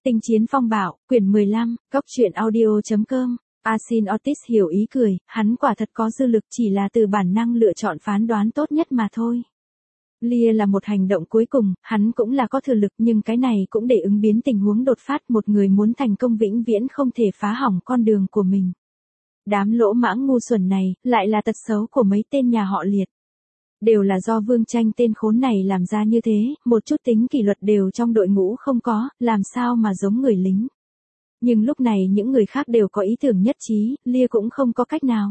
Tinh chiến phong bạo, quyển 15, Cốc truyện audio.com. Asin Otis hiểu ý cười, hắn quả thật có dư lực, chỉ là từ bản năng lựa chọn phán đoán tốt nhất mà thôi. Lia là một hành động cuối cùng, hắn cũng là có thừa lực, nhưng cái này cũng để ứng biến tình huống đột phát, một người muốn thành công vĩnh viễn không thể phá hỏng con đường của mình. Đám lỗ mãng ngu xuẩn này, lại là tật xấu của mấy tên nhà họ Liệt. Đều là do Vương Tranh tên khốn này làm ra như thế, một chút tính kỷ luật đều trong đội ngũ không có, làm sao mà giống người lính. Nhưng lúc này những người khác đều có ý tưởng nhất trí, Lia cũng không có cách nào.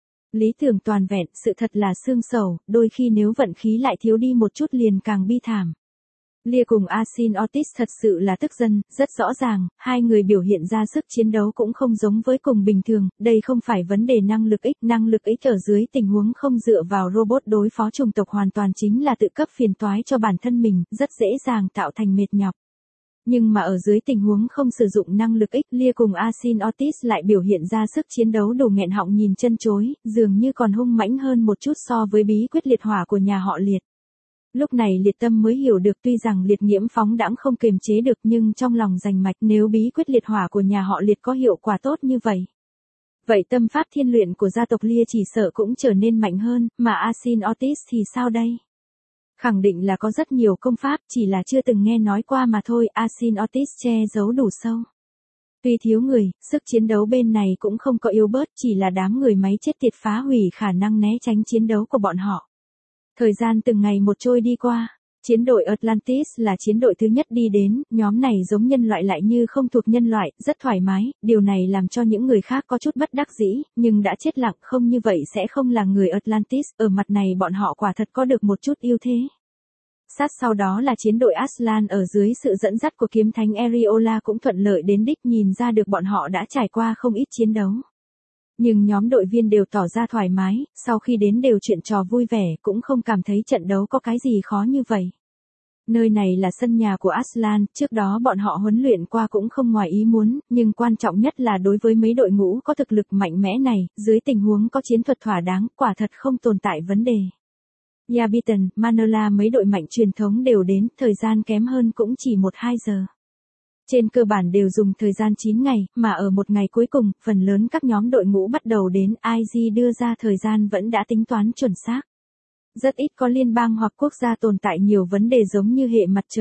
Lý tưởng toàn vẹn, sự thật là xương sầu, đôi khi nếu vận khí lại thiếu đi một chút liền càng bi thảm. Lia cùng Asin Otis thật sự là tức giận, rất rõ ràng, hai người biểu hiện ra sức chiến đấu cũng không giống với cùng bình thường, đây không phải vấn đề năng lực ích ở dưới tình huống không dựa vào robot đối phó chủng tộc hoàn toàn chính là tự cấp phiền toái cho bản thân mình, rất dễ dàng tạo thành mệt nhọc. Nhưng mà ở dưới tình huống không sử dụng năng lực ích, Lia cùng Asin Otis lại biểu hiện ra sức chiến đấu đủ nghẹn họng nhìn chân chối, dường như còn hung mãnh hơn một chút so với bí quyết liệt hỏa của nhà họ Liệt. Lúc này Liệt Tâm mới hiểu được, tuy rằng Liệt Nghiễm phóng đãng không kiềm chế được, nhưng trong lòng rành mạch, nếu bí quyết liệt hỏa của nhà họ Liệt có hiệu quả tốt như vậy. Vậy tâm pháp thiên luyện của gia tộc Lia chỉ sợ cũng trở nên mạnh hơn, mà Asin Otis thì sao đây? Khẳng định là có rất nhiều công pháp, chỉ là chưa từng nghe nói qua mà thôi, Asin Otis che giấu đủ sâu. Tuy thiếu người, sức chiến đấu bên này cũng không có yếu bớt, chỉ là đám người máy chết tiệt phá hủy khả năng né tránh chiến đấu của bọn họ. Thời gian từng ngày một trôi đi qua, chiến đội Atlantis là chiến đội thứ nhất đi đến, nhóm này giống nhân loại lại như không thuộc nhân loại, rất thoải mái, điều này làm cho những người khác có chút bất đắc dĩ, nhưng đã chết lặng, không như vậy sẽ không là người Atlantis, ở mặt này bọn họ quả thật có được một chút ưu thế. Sát sau đó là chiến đội Aslan ở dưới sự dẫn dắt của kiếm thánh Eriola cũng thuận lợi đến đích, nhìn ra được bọn họ đã trải qua không ít chiến đấu. Nhưng nhóm đội viên đều tỏ ra thoải mái, sau khi đến đều chuyện trò vui vẻ, cũng không cảm thấy trận đấu có cái gì khó như vậy. Nơi này là sân nhà của Aslan, trước đó bọn họ huấn luyện qua cũng không ngoài ý muốn, nhưng quan trọng nhất là đối với mấy đội ngũ có thực lực mạnh mẽ này, dưới tình huống có chiến thuật thỏa đáng, quả thật không tồn tại vấn đề. Yabiton, Manola mấy đội mạnh truyền thống đều đến, thời gian kém hơn cũng chỉ 1-2 giờ. Trên cơ bản đều dùng thời gian 9 ngày, mà ở một ngày cuối cùng, phần lớn các nhóm đội ngũ bắt đầu đến, IG đưa ra thời gian vẫn đã tính toán chuẩn xác. Rất ít có liên bang hoặc quốc gia tồn tại nhiều vấn đề giống như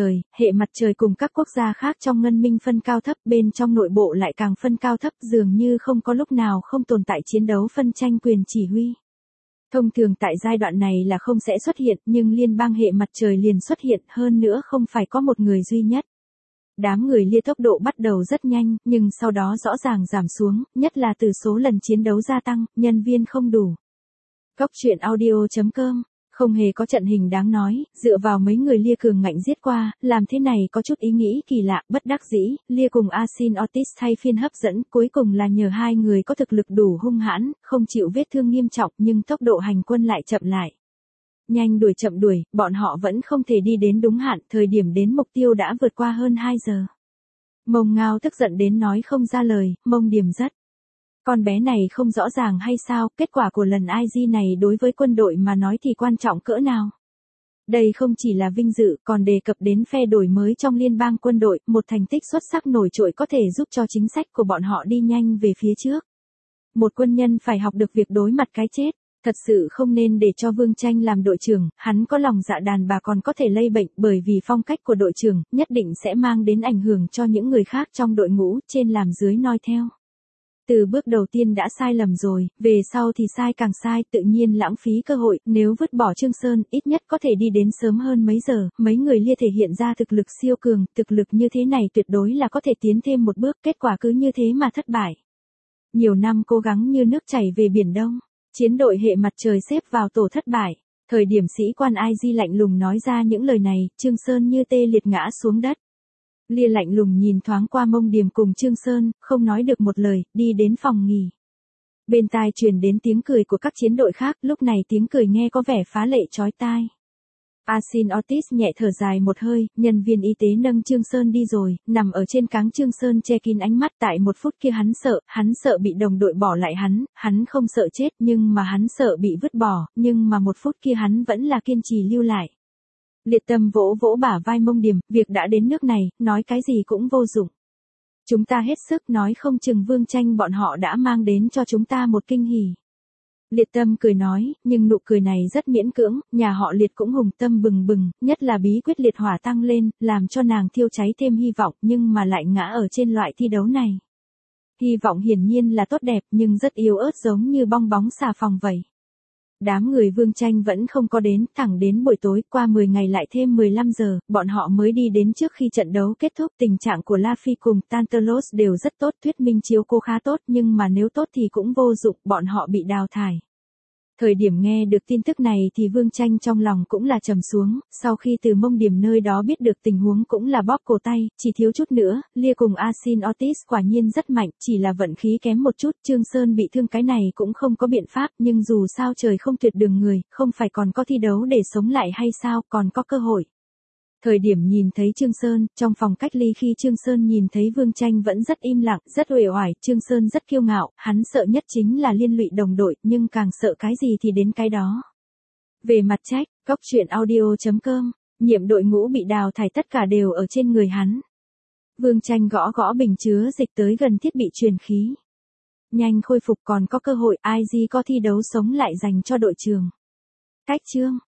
hệ mặt trời cùng các quốc gia khác trong ngân minh phân cao thấp, bên trong nội bộ lại càng phân cao thấp, dường như không có lúc nào không tồn tại chiến đấu phân tranh quyền chỉ huy. Thông thường tại giai đoạn này là không sẽ xuất hiện, nhưng liên bang hệ mặt trời liền xuất hiện, hơn nữa không phải có một người duy nhất. Đám người Lia tốc độ bắt đầu rất nhanh, nhưng sau đó rõ ràng giảm xuống, nhất là từ số lần chiến đấu gia tăng, nhân viên không đủ. Cốc truyện audio.com, không hề có trận hình đáng nói, dựa vào mấy người Lia cường ngạnh giết qua, làm thế này có chút ý nghĩ kỳ lạ, bất đắc dĩ, Lia cùng Asin Otis thay phiên hấp dẫn, cuối cùng là nhờ hai người có thực lực đủ hung hãn, không chịu vết thương nghiêm trọng nhưng tốc độ hành quân lại chậm lại. Nhanh đuổi chậm đuổi, bọn họ vẫn không thể đi đến đúng hạn, thời điểm đến mục tiêu đã vượt qua hơn 2 giờ. Mông Ngao tức giận đến nói không ra lời, Mông Điềm rất. Con bé này không rõ ràng hay sao, kết quả của lần IG này đối với quân đội mà nói thì quan trọng cỡ nào. Đây không chỉ là vinh dự, còn đề cập đến phe đổi mới trong liên bang quân đội, một thành tích xuất sắc nổi trội có thể giúp cho chính sách của bọn họ đi nhanh về phía trước. Một quân nhân phải học được việc đối mặt cái chết. Thật sự không nên để cho Vương Tranh làm đội trưởng, hắn có lòng dạ đàn bà còn có thể lây bệnh, bởi vì phong cách của đội trưởng nhất định sẽ mang đến ảnh hưởng cho những người khác trong đội ngũ, trên làm dưới noi theo. Từ bước đầu tiên đã sai lầm rồi, về sau thì sai càng sai, tự nhiên lãng phí cơ hội, nếu vứt bỏ Trương Sơn, ít nhất có thể đi đến sớm hơn mấy giờ, mấy người Lia thể hiện ra thực lực siêu cường, thực lực như thế này tuyệt đối là có thể tiến thêm một bước, kết quả cứ như thế mà thất bại. Nhiều năm cố gắng như nước chảy về biển Đông. Chiến đội hệ mặt trời xếp vào tổ thất bại. Thời điểm sĩ quan IG lạnh lùng nói ra những lời này, Trương Sơn như tê liệt ngã xuống đất. Lia lạnh lùng nhìn thoáng qua Mông Điềm cùng Trương Sơn, không nói được một lời, đi đến phòng nghỉ. Bên tai truyền đến tiếng cười của các chiến đội khác, lúc này tiếng cười nghe có vẻ phá lệ chói tai. Asin Otis nhẹ thở dài một hơi, nhân viên y tế nâng Trương Sơn đi rồi, nằm ở trên cáng Trương Sơn che kín ánh mắt, tại một phút kia hắn sợ bị đồng đội bỏ lại hắn không sợ chết nhưng mà hắn sợ bị vứt bỏ, nhưng mà một phút kia hắn vẫn là kiên trì lưu lại. Liệt Tâm vỗ vỗ bả vai Mông Điềm, việc đã đến nước này, nói cái gì cũng vô dụng. Chúng ta hết sức nói không chừng Vương Tranh bọn họ đã mang đến cho chúng ta một kinh hỉ. Liệt Tâm cười nói, nhưng nụ cười này rất miễn cưỡng, nhà họ Liệt cũng hùng tâm bừng bừng, nhất là bí quyết liệt hỏa tăng lên, làm cho nàng thiêu cháy thêm hy vọng, nhưng mà lại ngã ở trên loại thi đấu này. Hy vọng hiển nhiên là tốt đẹp nhưng rất yếu ớt giống như bong bóng xà phòng vậy. Đám người Vương Tranh vẫn không có đến, thẳng đến buổi tối, qua 10 ngày lại thêm 15 giờ, bọn họ mới đi đến trước khi trận đấu kết thúc. Tình trạng của La Phi cùng Tantalos đều rất tốt, thuyết minh chiếu cô khá tốt, nhưng mà nếu tốt thì cũng vô dụng, bọn họ bị đào thải. Thời điểm nghe được tin tức này thì Vương Tranh trong lòng cũng là trầm xuống, sau khi từ Mông Điểm nơi đó biết được tình huống cũng là bóp cổ tay, chỉ thiếu chút nữa, Lia cùng Asin Otis quả nhiên rất mạnh, chỉ là vận khí kém một chút, Trương Sơn bị thương cái này cũng không có biện pháp, nhưng dù sao trời không tuyệt đường người, không phải còn có thi đấu để sống lại hay sao, còn có cơ hội. Thời điểm nhìn thấy Trương Sơn, trong phòng cách ly khi Trương Sơn nhìn thấy Vương Tranh vẫn rất im lặng, rất uể oải, Trương Sơn rất kiêu ngạo, hắn sợ nhất chính là liên lụy đồng đội, nhưng càng sợ cái gì thì đến cái đó. Về mặt trách, coctruyện.audio.com, nhiệm đội ngũ bị đào thải tất cả đều ở trên người hắn. Vương Tranh gõ gõ bình chứa dịch tới gần thiết bị truyền khí. Nhanh khôi phục còn có cơ hội, IG có thi đấu sống lại dành cho đội trường. Cách chương